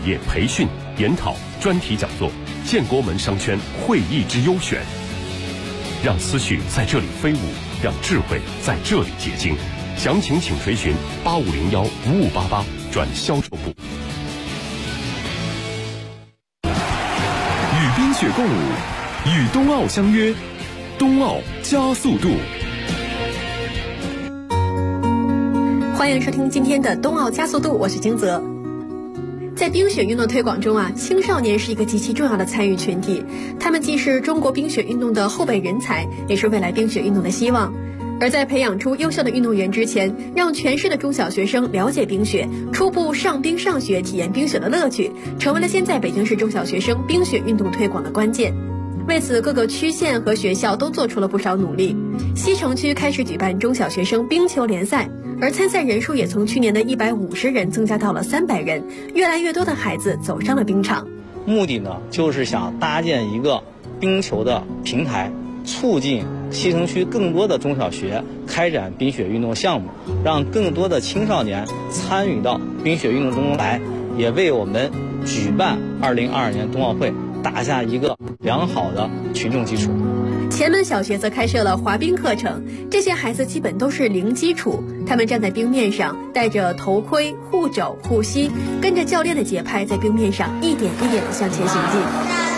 业培训、研讨、专题讲座、建国门商圈会议之优选，让思绪在这里飞舞，让智慧在这里结晶。详情请垂询8501-5588转销售部。 与冰雪共舞，与冬奥相约，冬奥加速度。 欢迎收听今天的冬奥加速度，我是金泽。在冰雪运动推广中青少年是一个极其重要的参与群体，他们既是中国冰雪运动的后备人才，也是未来冰雪运动的希望。而在培养出优秀的运动员之前，让全市的中小学生了解冰雪，初步上冰上雪，体验冰雪的乐趣，成为了现在北京市中小学生冰雪运动推广的关键。为此，各个区县和学校都做出了不少努力。西城区开始举办中小学生冰球联赛，而参赛人数也从去年的150人增加到了300人，越来越多的孩子走上了冰场。 目的呢，就是想搭建一个冰球的平台，促进西城区更多的中小学开展冰雪运动项目，让更多的青少年参与到冰雪运动中来，也为我们举办2022年冬奥会打下一个良好的群众基础。 前门小学则开设了滑冰课程，这些孩子基本都是零基础，他们站在冰面上，戴着头盔、护肘、护膝，跟着教练的节拍，在冰面上一点一点地向前行进。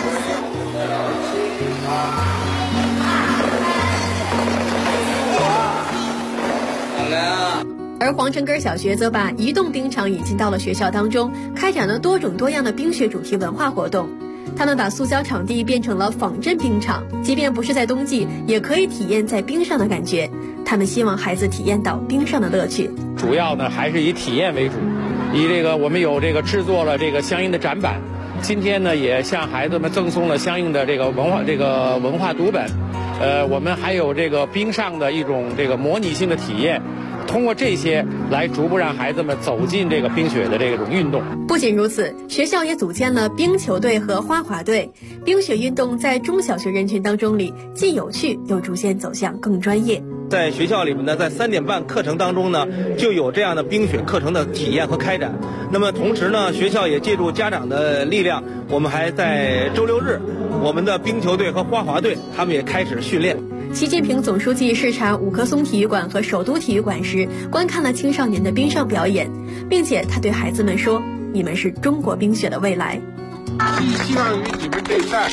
而皇城根小学则把移动冰场引进到了学校当中，开展了多种多样的冰雪主题文化活动。他们把塑胶场地变成了仿真冰场，即便不是在冬季，也可以体验在冰上的感觉。他们希望孩子体验到冰上的乐趣。 主要呢还是以体验为主，我们有制作了相应的展板。今天呢也向孩子们赠送了相应的文化读本。我们还有冰上的一种模拟性的体验。通过这些来逐步让孩子们走进冰雪的这种运动。 不仅如此，学校也组建了冰球队和花滑队。冰雪运动在中小学人群当中既有趣，又逐渐走向更专业。 在学校里面呢，在3点半课程当中呢，就有这样的冰雪课程的体验和开展。那么同时呢，学校也借助家长的力量，我们还在周6日，我们的冰球队和花滑队他们也开始训练。 习近平总书记视察五棵松体育馆和首都体育馆时，观看了青少年的冰上表演，并且他对孩子们说：“你们是中国冰雪的未来。” 希望于你们这一代。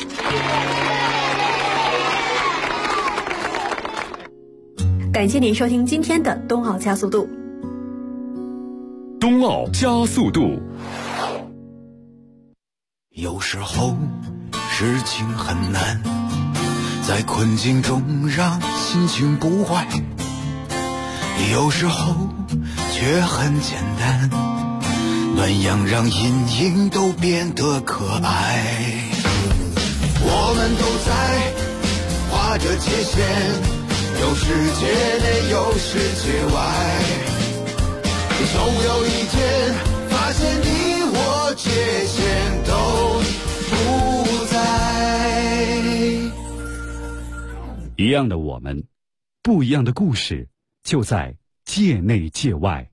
感谢您收听今天的冬奥加速度。 冬奥加速度。 有时候事情很难，在困境中让心情不坏，有时候却很简单，暖阳让阴影都变得可爱。我们都在画着界限，有世界内有世界外，总有一天发现你我界限都不在。 一样的我们，不一样的故事，就在界内界外。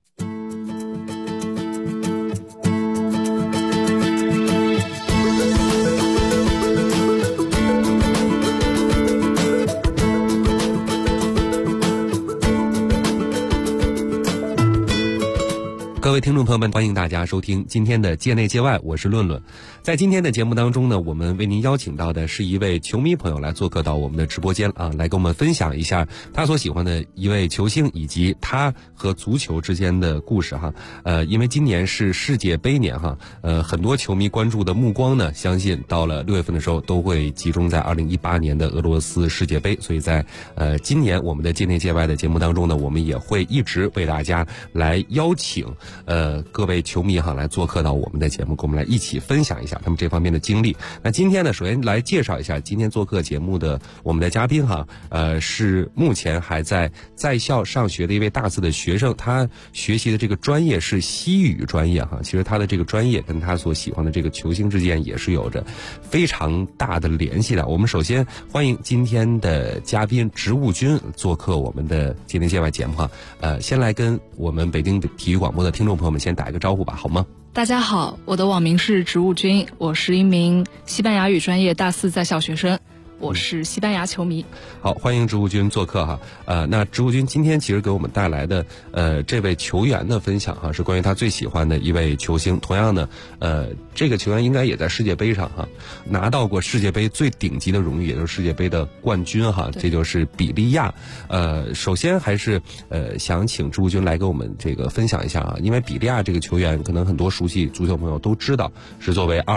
各位听众朋友们，欢迎大家收听今天的界内界外，我是论论。在今天的节目当中呢，我们为您邀请到的是一位球迷朋友来做客到我们的直播间来跟我们分享一下他所喜欢的一位球星以及他和足球之间的故事因为今年是世界杯年很多球迷关注的目光呢，相信到了6月份的时候都会集中在2018年的俄罗斯世界杯，所以在今年我们的界内界外的节目当中呢，我们也会一直为大家来邀请各位球迷来做客到我们的节目，跟我们来一起分享一下他们这方面的经历。那今天呢，首先来介绍一下今天做客节目的我们的嘉宾是目前还在校上学的一位大四的学生，他学习的这个专业是西语专业其实他的这个专业跟他所喜欢的这个球星之间也是有着非常大的联系的。我们首先欢迎今天的嘉宾植物君做客我们的界内界外节目先来跟我们北京体育广播的听众朋友们先打一个招呼吧，好吗？ 大家好，我的网名是植物君，我是一名西班牙语专业大4在校学生，我是西班牙球迷。 好，欢迎植物君做客哈。那植物君今天其实给我们带来的这位球员的分享哈，是关于他最喜欢的一位球星。同样呢，这个球员应该也在世界杯上哈拿到过世界杯最顶级的荣誉，也就是世界杯的冠军哈，这就是比利亚。首先还是想请植物君来给我们这个分享一下啊，因为比利亚这个球员可能很多熟悉足球朋友都知道，是作为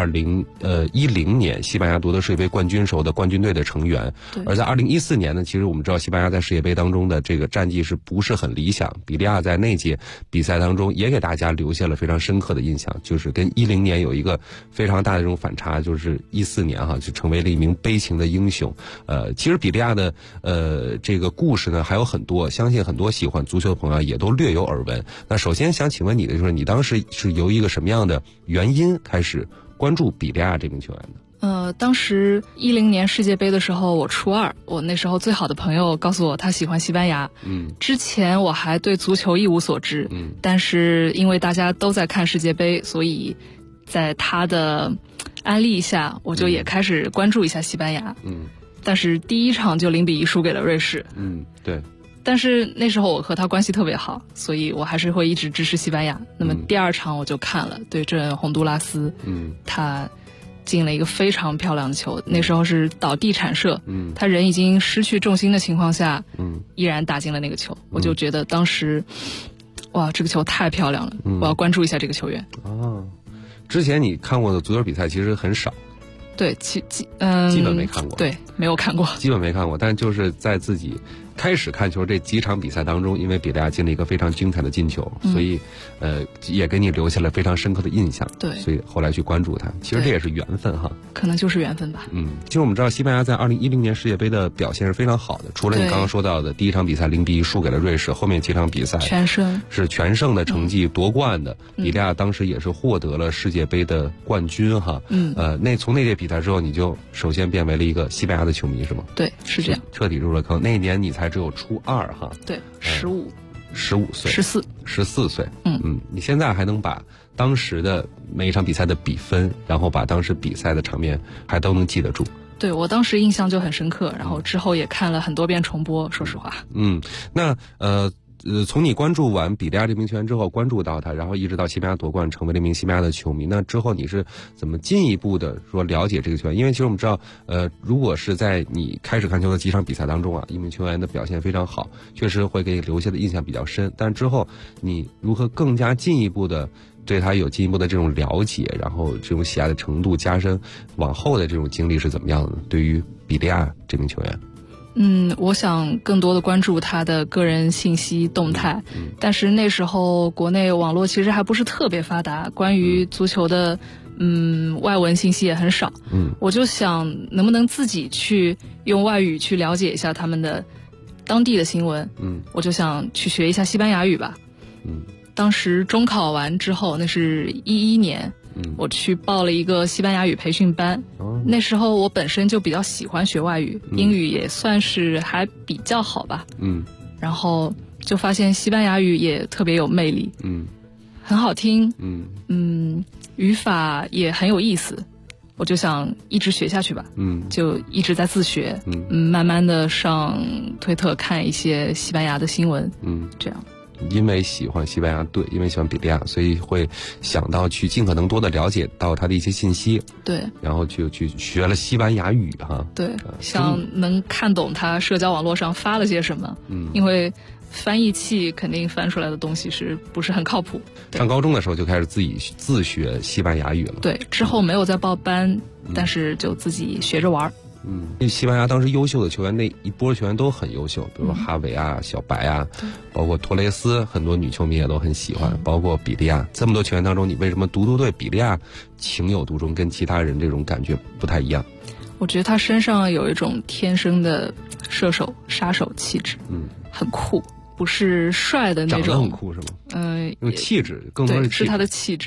2010年西班牙夺得世界杯冠军时候的冠军队的成员。而在2014年呢，其实我们知道西班牙在世界杯当中的这个战绩是不是很理想，比利亚在那届比赛当中也给大家留下了非常深刻的印象，就是跟10年有一个非常大的这种反差，就是14年哈就成为了一名悲情的英雄。其实比利亚的这个故事呢还有很多，相信很多喜欢足球的朋友也都略有耳闻。那首先想请问你的就是你当时是由一个什么样的原因开始关注比利亚这名球员的？ 当时10年世界杯的时候，我初2，我那时候最好的朋友告诉我他喜欢西班牙。之前我还对足球一无所知。但是因为大家都在看世界杯，所以在他的安利下，我就也开始关注一下西班牙。但是第一场就0-1输给了瑞士。 对。 但是那时候我和他关系特别好，所以我还是会一直支持西班牙。那么第2场我就看了，对阵洪都拉斯。他进了一个非常漂亮的球，那时候是倒地铲射，他人已经失去重心的情况下，依然打进了那个球。我就觉得当时，哇，这个球太漂亮了，我要关注一下这个球员。 之前你看过的足球比赛其实很少。 对，基本没看过。 对，没有看过， 基本没看过，但就是在自己开始看球这几场比赛当中，因为比利亚进了一个非常精彩的进球，所以也给你留下了非常深刻的印象。 对， 所以后来去关注他，其实这也是缘分哈。 可能就是缘分吧。 其实我们知道西班牙在2010年世界杯的表现是非常好的，除了你刚刚说到的第一场比赛0-1输给了瑞士，后面几场比赛全胜， 是全胜的成绩夺冠的。比利亚当时也是获得了世界杯的冠军哈。从那届比赛之后，你就首先变为了一个西班牙的球迷是吗？ 对，是这样， 彻底入了坑。那一年你才只有初2哈。 对，15岁 ，14岁。你现在还能把当时的每一场比赛的比分，然后把当时比赛的场面还都能记得住。 对，我当时印象就很深刻，然后之后也看了很多遍重播，说实话。 那从你关注完比利亚这名球员之后，关注到他，然后一直到西班牙夺冠，成为了一名西班牙的球迷。那之后你是怎么进一步的说了解这个球员？因为其实我们知道，如果是在你开始看球的几场比赛当中啊，一名球员的表现非常好，确实会给你留下的印象比较深。但之后你如何更加进一步的对他有进一步的这种了解，然后这种喜爱的程度加深，往后的这种经历是怎么样的？对于比利亚这名球员？ 我想更多的关注他的个人信息动态，但是那时候国内网络其实还不是特别发达，关于足球的外文信息也很少。我就想能不能自己去用外语去了解一下他们的当地的新闻。我就想去学一下西班牙语吧。当时中考完之后，那是11年，我去报了一个西班牙语培训班。那时候我本身就比较喜欢学外语，英语也算是还比较好吧。然后就发现西班牙语也特别有魅力，很好听，语法也很有意思。我就想一直学下去吧，就一直在自学，慢慢的上推特看一些西班牙的新闻，这样。 因为喜欢西班牙队，因为喜欢比利亚，所以会想到去尽可能多的了解到他的一些信息。 对， 然后就去学了西班牙语哈。 对，想能看懂他社交网络上发了些什么。因为翻译器肯定翻出来的东西是不是很靠谱。 上高中的时候就开始自学西班牙语了。 对，之后没有再报班，但是就自己学着玩。 西班牙当时优秀的球员，那一波球员都很优秀，比如说哈维啊、小白啊，包括托雷斯，很多女球迷也都很喜欢，包括比利亚。这么多球员当中，你为什么独独对比利亚情有独钟，跟其他人这种感觉不太一样？ 我觉得他身上有一种天生的杀手气质，很酷，不是帅的那种。 长得很酷是吗？用气质，更多是他的气质。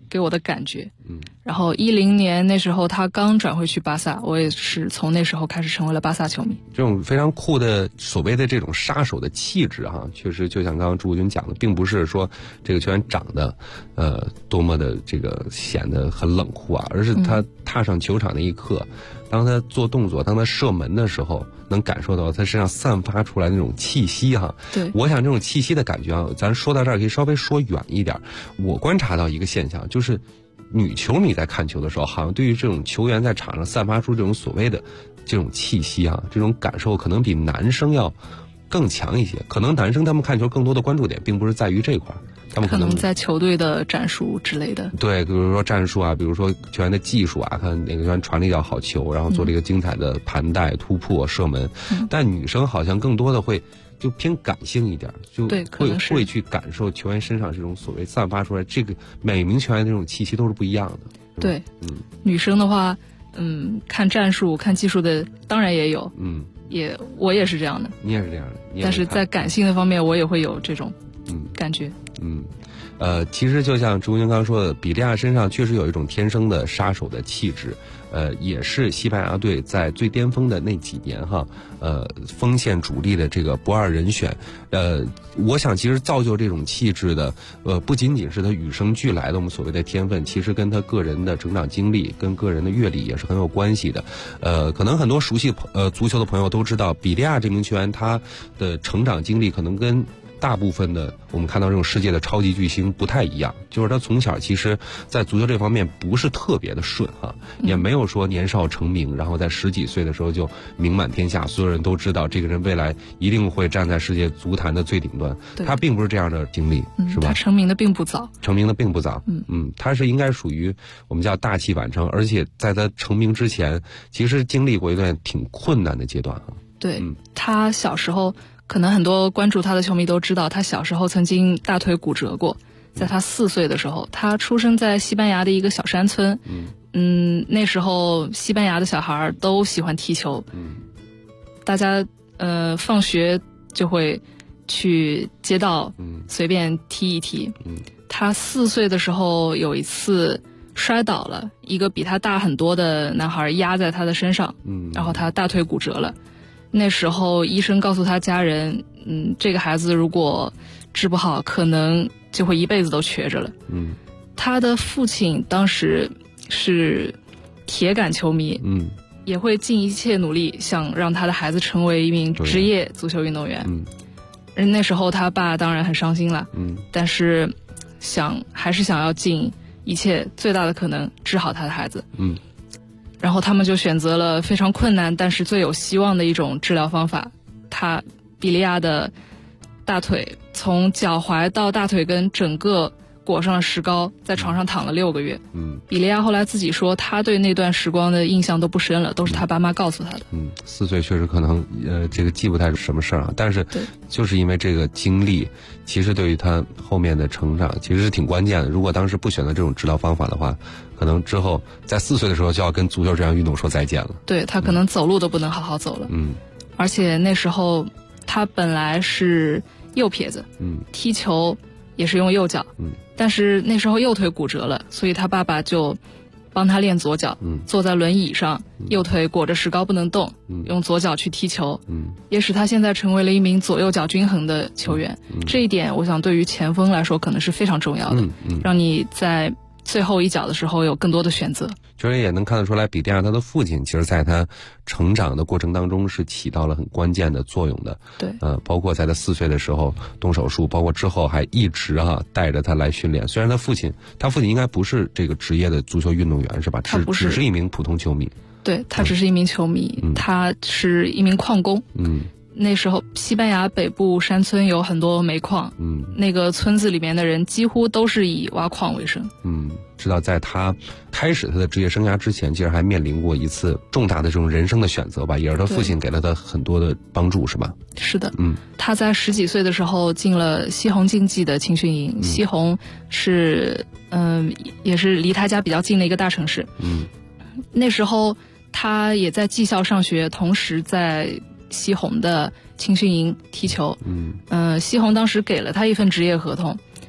给我的感觉。然后10年那时候他刚转回去巴萨，我也是从那时候开始成为了巴萨球迷。 这种非常酷的所谓的这种杀手的气质哈，确实就像刚刚朱军讲的，并不是说这个球员长得多么的这个显得很冷酷啊，而是他踏上球场那一刻，当他做动作，当他射门的时候，能感受到他身上散发出来那种气息哈。 对， 我想这种气息的感觉啊，咱说到这儿可以稍微说远一点。我观察到一个现象，就是女球迷在看球的时候，好像对于这种球员在场上散发出这种所谓的这种气息啊，这种感受可能比男生要更强一些。可能男生他们看球更多的关注点并不是在于这块，他们可能在球队的战术之类的。 对，比如说战术啊，比如说球员的技术啊，看哪个球员传了一脚好球，然后做了一个精彩的盘带、突破、射门。但女生好像更多的会就偏感性一点，就会去感受球员身上这种所谓散发出来，这个每名球员的这种气息都是不一样的。 对，女生的话，看战术、看技术的当然也有，我也是这样的。 你也是这样的， 但是在感性的方面，我也会有这种感觉。 其实就像朱军刚说的，比利亚身上确实有一种天生的杀手的气质，也是西班牙队在最巅峰的那几年哈，锋线主力的这个不二人选。我想其实造就这种气质的，不仅仅是他与生俱来的我们所谓的天分，其实跟他个人的成长经历、跟个人的阅历也是很有关系的。可能很多熟悉足球的朋友都知道，比利亚这名球员他的成长经历可能跟大部分的我们看到这种世界的超级巨星不太一样，就是他从小其实在足球这方面不是特别的顺哈，也没有说年少成名，然后在10几岁的时候就名满天下，所有人都知道这个人未来一定会站在世界足坛的最顶端。他并不是这样的经历，是吧？ 他成名的并不早。 他是应该属于我们叫大器晚成，而且在他成名之前，其实经历过一段挺困难的阶段啊。 对，他小时候。可能很多关注他的球迷都知道，他小时候曾经大腿骨折过。在他4岁的时候，他出生在西班牙的一个小山村。那时候西班牙的小孩都喜欢踢球。大家放学就会去街道随便踢一踢。他4岁的时候有一次摔倒了，一个比他大很多的男孩压在他的身上，然后他大腿骨折了。那时候医生告诉他家人，这个孩子如果治不好，可能就会一辈子都瘸着了。他的父亲当时是铁杆球迷，也会尽一切努力想让他的孩子成为一名职业足球运动员。那时候他爸当然很伤心了，但是还是想要尽一切最大的可能治好他的孩子。然后他们就选择了非常困难但是最有希望的一种治疗方法。比利亚的大腿从脚踝到大腿根整个裹上了石膏，在床上躺了6个月。比利亚后来自己说，他对那段时光的印象都不深了，都是他爸妈告诉他的。 4岁确实可能这个记不太什么事儿啊，但是就是因为这个经历，其实对于他后面的成长其实是挺关键的。如果当时不选择这种治疗方法的话，可能之后在4岁的时候就要跟足球这项运动说再见了。 对，他可能走路都不能好好走了。而且那时候他本来是右撇子，踢球也是用右脚，但是那时候右腿骨折了，所以他爸爸就帮他练左脚，坐在轮椅上，右腿裹着石膏不能动，用左脚去踢球，也使他现在成为了一名左右脚均衡的球员。这一点我想对于前锋来说可能是非常重要的，让你在最后一脚的时候有更多的选择。 确实也能看得出来，比利亚他的父亲其实在他成长的过程当中是起到了很关键的作用的。 对， 包括在他4岁的时候动手术，包括之后还一直带着他来训练。虽然他父亲应该不是这个职业的足球运动员是吧？ 他不是， 只是一名普通球迷。 对，他只是一名球迷，他是一名矿工。那时候西班牙北部山村有很多煤矿，那个村子里面的人几乎都是以挖矿为生。 知道在他开始他的职业生涯之前，其实还面临过一次重大的这种人生的选择吧，也是他父亲给了他很多的帮助，是吧？ 是的，他在10几岁的时候进了西红竞技的青训营，西红是也是离他家比较近的一个大城市。那时候他也在技校上学，同时在西红的青训营踢球。西红当时给了他一份职业合同，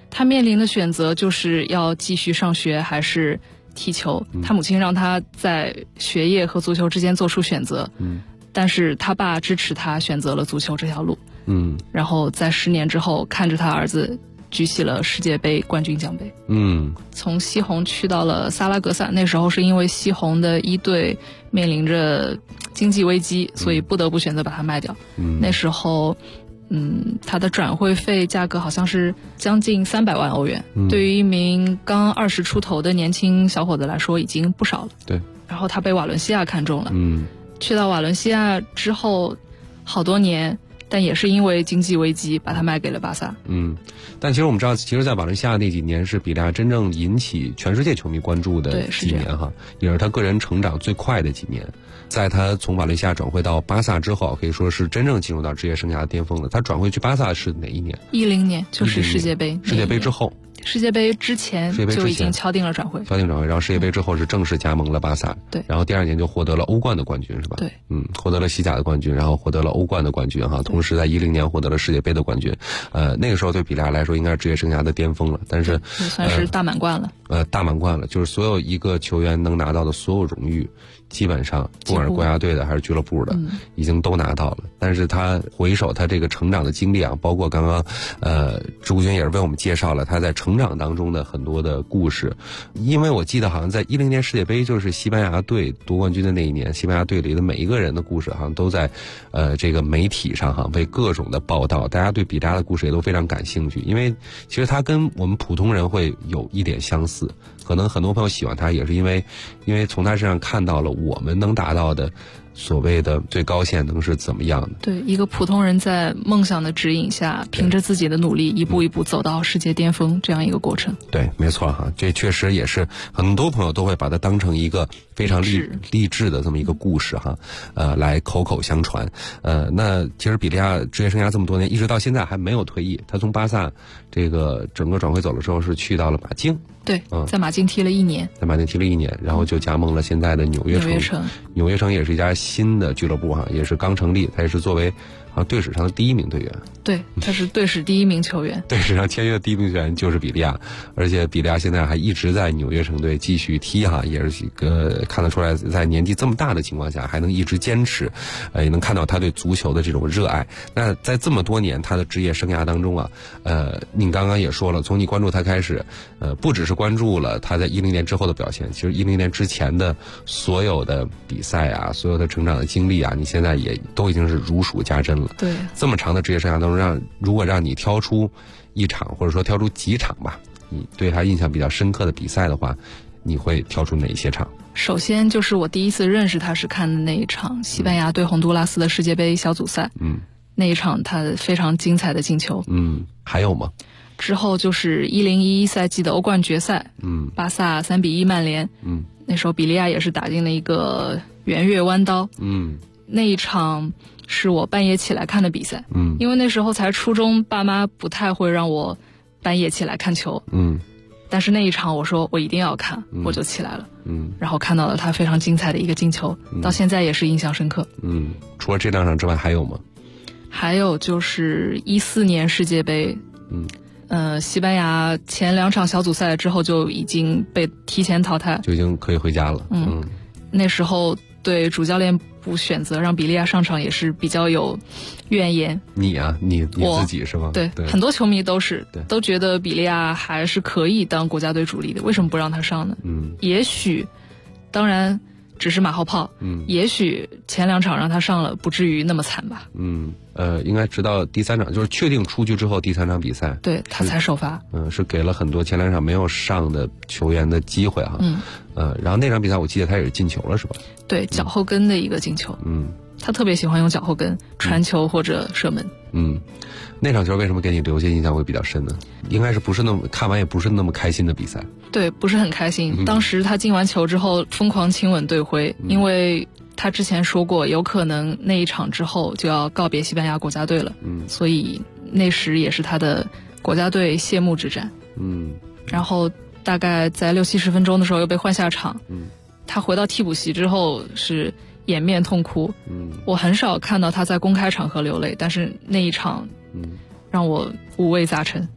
他面临的选择就是要继续上学还是踢球。他母亲让他在学业和足球之间做出选择，但是他爸支持他选择了足球这条路。然后在10年之后，看着他儿子举起了世界杯冠军奖杯。从西红去到了萨拉戈萨，那时候是因为西红的一队面临着经济危机，所以不得不选择把它卖掉。那时候它的转会费价格好像是将近300万欧元，对于一名刚20出头的年轻小伙子来说已经不少了。 对。 然后他被瓦伦西亚看中了，去到瓦伦西亚之后好多年，但也是因为经济危机把他卖给了巴萨。 但其实我们知道，其实在瓦伦西亚那几年是比利亚真正引起全世界球迷关注的几年哈，也是他个人成长最快的几年。在他从瓦伦西亚转会到巴萨之后，可以说是真正进入到职业生涯的巅峰了。他转会去巴萨是哪一年？10年，就是世界杯。世界杯之后。 世界杯之前就已经敲定了转会， 然后世界杯之后是正式加盟了巴萨。 对， 然后第2年就获得了欧冠的冠军，是吧？ 对， 获得了西甲的冠军，然后获得了欧冠的冠军哈，同时在10年获得了世界杯的冠军。那个时候对比利亚来说应该是职业生涯的巅峰了，但是也算是大满贯了。 大满贯了，就是所有一个球员能拿到的所有荣誉，基本上不管是国家队的还是俱乐部的，已经都拿到了。但是他回首他这个成长的经历啊，包括刚刚志顾君也是为我们介绍了他在成长当中的很多的故事。因为我记得好像在10年世界杯，就是西班牙队夺冠军的那一年，西班牙队里的每一个人的故事好像都在这个媒体上哈被各种的报道，大家对比利亚的故事也都非常感兴趣。因为其实他跟我们普通人会有一点相似，可能很多朋友喜欢他也是因为从他身上看到了我们能达到的所谓的最高线能是怎么样的。 对，一个普通人在梦想的指引下，凭着自己的努力一步一步走到世界巅峰，这样一个过程。 对，没错哈，这确实也是很多朋友都会把它当成一个非常励志的这么一个故事哈，来口口相传。那其实比利亚职业生涯这么多年，一直到现在还没有退役。他从巴萨这个整个转会走的时候是去到了马竞。 对，在马竞踢了1年， 然后就加盟了现在的纽约城。纽约城也是一家新的俱乐部哈，也是刚成立，他也是作为队史上的第1名队员。 对，他是队史第1名球员。 队史上签约的第1名球员就是比利亚，而且比利亚现在还一直在纽约城队继续踢哈，也是看得出来，在年纪这么大的情况下还能一直坚持，也能看到他对足球的这种热爱。那在这么多年他的职业生涯当中啊，您刚刚也说了，从你关注他开始，不只是关注了他在10年之后的表现，其实10年之前的所有的比赛啊，所有的成长的经历啊，你现在也都已经是如数家珍了。 对， 这么长的职业生涯当中，如果让你挑出一场或者说挑出几场吧，你对他印象比较深刻的比赛的话，你会挑出哪些场？ 首先就是我第一次认识他是看的那一场西班牙对洪都拉斯的世界杯小组赛，那一场他非常精彩的进球。 还有吗？ 之后就是1011赛季的欧冠决赛，巴萨3-1曼联，那时候比利亚也是打进了一个圆月弯刀，那一场是我半夜起来看的比赛，因为那时候才初中，爸妈不太会让我半夜起来看球，但是那一场我说我一定要看，我就起来了，然后看到了他非常精彩的一个进球，到现在也是印象深刻。 除了这2场之外还有吗？ 还有就是14年世界杯，西班牙前2场小组赛之后就已经被提前淘汰， 就已经可以回家了。 那时候对主教练不选择让比利亚上场也是比较有怨言。 你啊，你自己是吗？ 对，很多球迷都觉得比利亚还是可以当国家队主力的，为什么不让他上呢？也许，当然只是马后炮。也许前2场让他上了，不至于那么惨吧。 应该直到第3场，就是确定出局之后第3场比赛， 对他才首发。 是给了很多前2场没有上的球员的机会哈。然后那场比赛我记得他也是进球了，是吧？ 对，脚后跟的一个进球。他特别喜欢用脚后跟传球或者射门。 那场球为什么给你留下印象会比较深呢？应该是不是那么看完也不是那么开心的比赛。 对，不是很开心。当时他进完球之后疯狂亲吻队徽，因为他之前说过有可能那一场之后就要告别西班牙国家队了，所以那时也是他的国家队谢幕之战。然后大概在60-70分钟的时候又被换下场。他回到替补席之后是掩面痛哭。我很少看到他在公开场合流泪，但是那一场让我五味杂陈。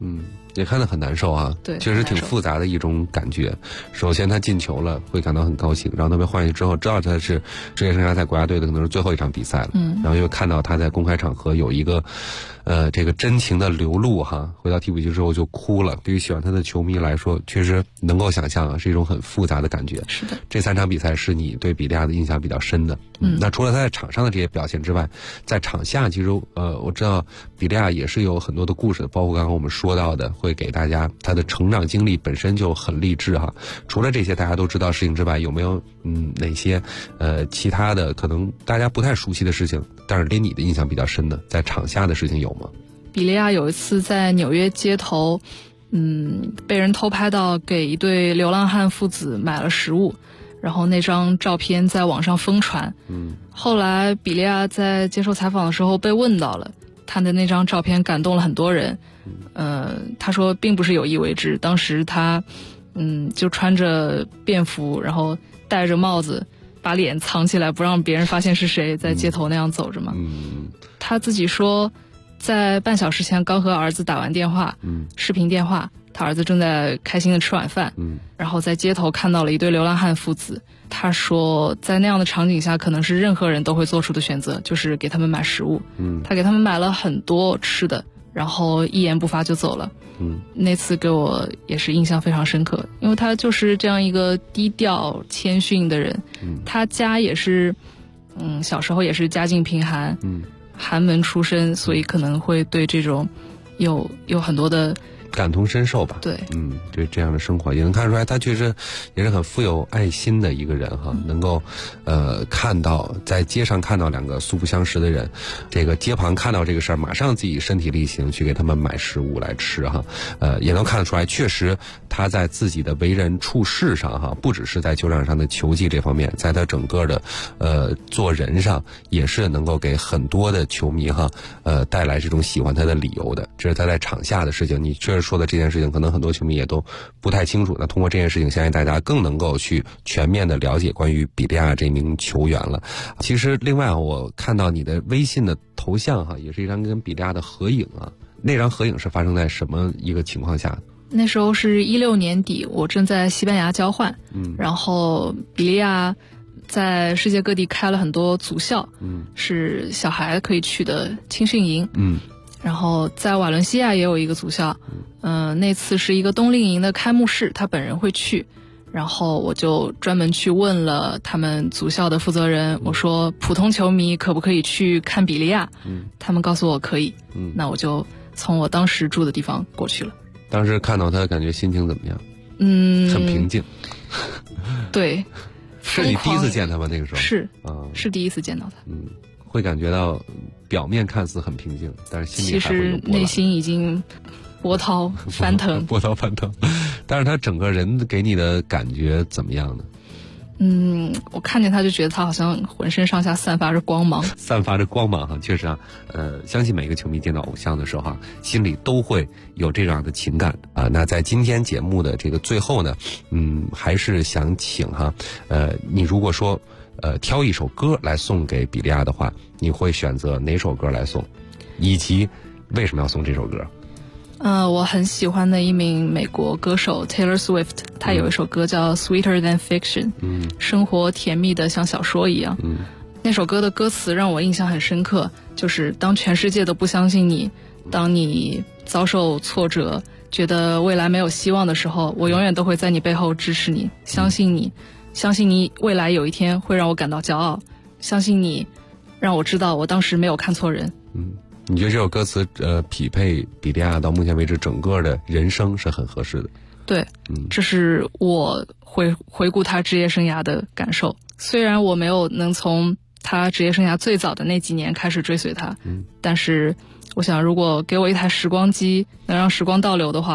也看得很难受啊。 对， 确实挺复杂的一种感觉。首先他进球了，会感到很高兴，然后他被换下去之后，知道他是职业生涯在国家队的可能是最后一场比赛了，然后又看到他在公开场合有一个这个真情的流露哈，回到替补席之后就哭了。对于喜欢他的球迷来说，确实能够想象啊，是一种很复杂的感觉。 是的， 这3场比赛是你对比利亚的印象比较深的。那除了他在场上的这些表现之外，在场下其实我知道比利亚也是有很多的故事的，包括刚刚我们说到的，会给大家他的成长经历本身就很励志哈。除了这些大家都知道事情之外，有没有哪些其他的可能大家不太熟悉的事情，但是给你的印象比较深的，在场下的事情有吗？ 比利亚有一次在纽约街头被人偷拍到给一对流浪汉父子买了食物，然后那张照片在网上疯传。后来比利亚在接受采访的时候被问到了，他的那张照片感动了很多人。他说并不是有意为之，当时他就穿着便服，然后戴着帽子，把脸藏起来不让别人发现是谁，在街头那样走着嘛。他自己说在半小时前刚和儿子打完电话，视频电话，他儿子正在开心的吃晚饭，然后在街头看到了一对流浪汉父子。他说在那样的场景下可能是任何人都会做出的选择，就是给他们买食物。他给他们买了很多吃的，然后一言不发就走了。那次给我也是印象非常深刻，因为他就是这样一个低调谦逊的人。他家也是小时候也是家境贫寒，寒门出身，所以可能会对这种有很多的感同身受吧。 对， 对这样的生活也能看出来，他确实也是很富有爱心的一个人哈。能够看到在街上看到2个素不相识的人，这个街旁看到这个事儿，马上自己身体力行去给他们买食物来吃哈。也能看得出来，确实他在自己的为人处事上哈，不只是在球场上的球技这方面，在他整个的做人上也是能够给很多的球迷哈带来这种喜欢他的理由的。这是他在场下的事情，你确实说的这件事情可能很多球迷也都不太清楚，那通过这件事情相信大家更能够去全面的了解关于比利亚这名球员了。其实另外我看到你的微信的头像哈，也是一张跟比利亚的合影啊。那张合影是发生在什么一个情况下？ 那时候是16年底，我正在西班牙交换，然后比利亚在世界各地开了很多足校，是小孩可以去的青训营，然后在瓦伦西亚也有一个足校，那次是一个冬令营的开幕式，他本人会去，然后我就专门去问了他们足校的负责人，我说普通球迷可不可以去看比利亚？他们告诉我可以，那我就从我当时住的地方过去了。 当时看到他感觉心情怎么样？很平静。对，是你第一次见他吗？那个时候是第一次见到他。 会感觉到表面看似很平静，但是心里其实内心已经波涛翻腾。 波涛翻腾。但是他整个人给你的感觉怎么样呢？ 我看见他就觉得他好像浑身上下散发着光芒。 散发着光芒哈，确实啊，相信每个球迷见到偶像的时候哈，心里都会有这样的情感啊。那在今天节目的这个最后呢，还是想请哈，你如果说挑一首歌来送给比利亚的话，你会选择哪首歌来送，以及为什么要送这首歌？ 我很喜欢的一名美国歌手 Taylor Swift， 他有一首歌叫 Sweeter Than Fiction， 生活甜蜜的像小说一样。那首歌的歌词让我印象很深刻，就是当全世界都不相信你，当你遭受挫折，觉得未来没有希望的时候，我永远都会在你背后支持你，相信你，相信你未来有一天会让我感到骄傲，相信你让我知道我当时没有看错人。 你觉得这首歌词匹配比利亚到目前为止整个的人生是很合适的？ 对，这是我回顾他职业生涯的感受。虽然我没有能从他职业生涯最早的那几年开始追随他，但是我想如果给我一台时光机能让时光倒流的话，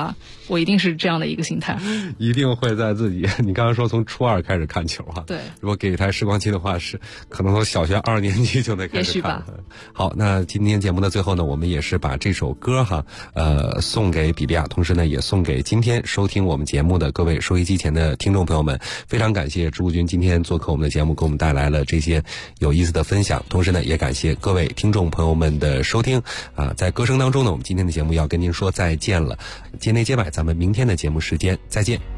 我一定是这样的一个心态， 一定会在自己，你刚刚说从初2开始看球哈， 对， 如果给一台时光机的话，是可能从小学2年级就得开始看了。好，那今天节目的最后呢，我们也是把这首歌哈，送给比利亚，同时呢也送给今天收听我们节目的各位收音机前的听众朋友们。非常感谢支部军今天做客我们的节目，给我们带来了这些有意思的分享，同时呢也感谢各位听众朋友们的收听啊。在歌声当中呢，我们今天的节目要跟您说再见了，街内街外，咱们明天的节目时间再见。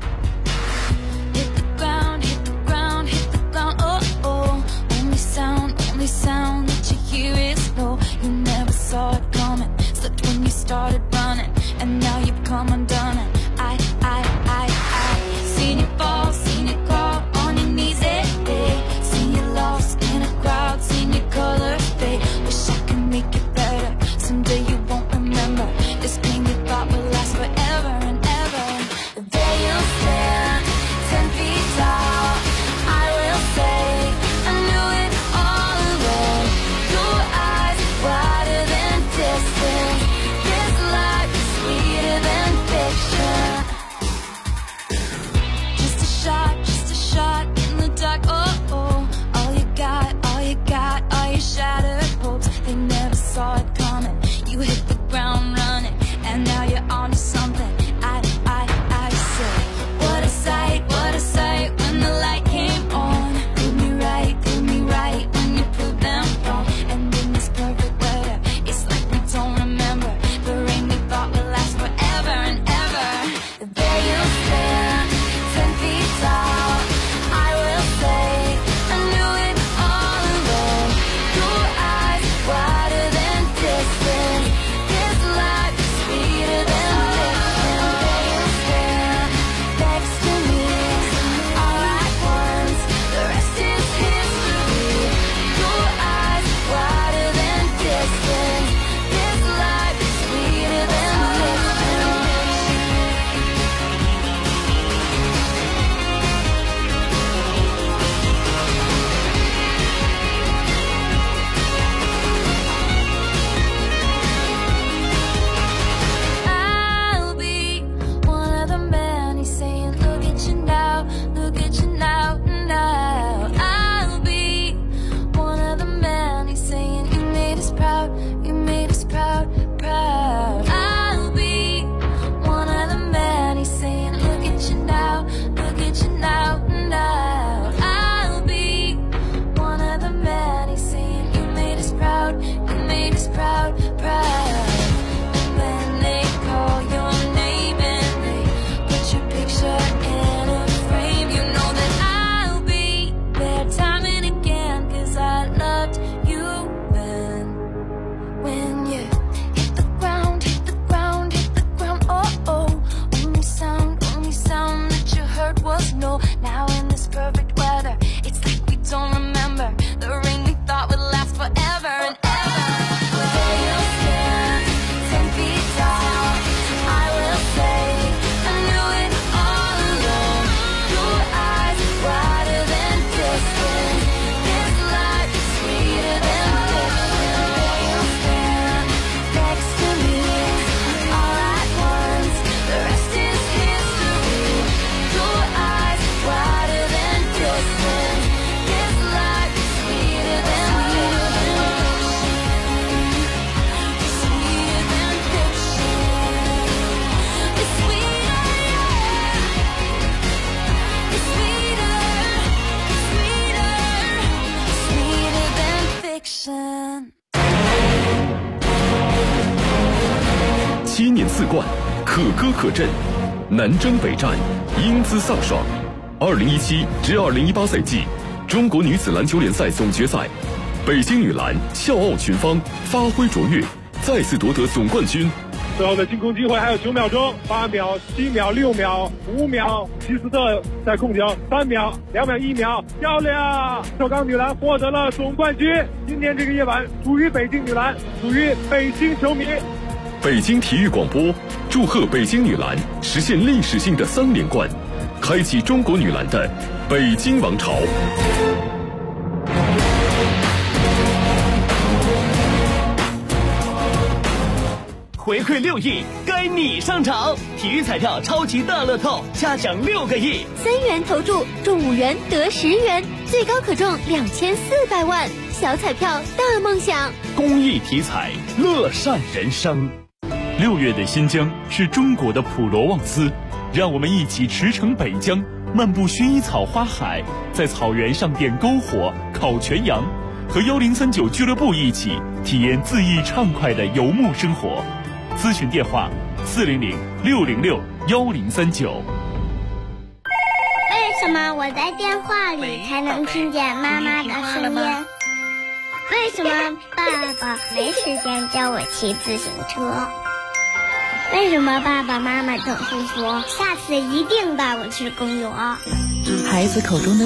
7年4冠，可歌可阵，南征北战，英姿飒爽。2017至2018赛季中国女子篮球联赛总决赛，北京女篮笑傲群芳，发挥卓越，再次夺得总冠军。 最后的进攻机会还有9秒钟，8秒、7秒、6秒、5秒，齐斯特在控球，3秒、2秒、1秒，漂亮！首钢女篮获得了总冠军。今天这个夜晚属于北京女篮，属于北京球迷。 北京体育广播祝贺北京女篮实现历史性的3连冠，开启中国女篮的北京王朝。 回馈6亿，该你上场！体育彩票超级大乐透，加奖6个亿 ，3元投注中5元得10元，最高可中2400万，小彩票大梦想。 公益体彩，乐善人生。6月的新疆是中国的普罗旺斯，让我们一起驰骋北疆，漫步薰衣草花海，在草原上点篝火、烤全羊，和1039俱乐部一起体验恣意畅快的游牧生活。咨询电话400-606-1039。 为什么我在电话里才能听见妈妈的声音？为什么爸爸没时间教我骑自行车？为什么爸爸妈妈总是说下次一定带我去公园？ 孩子口中的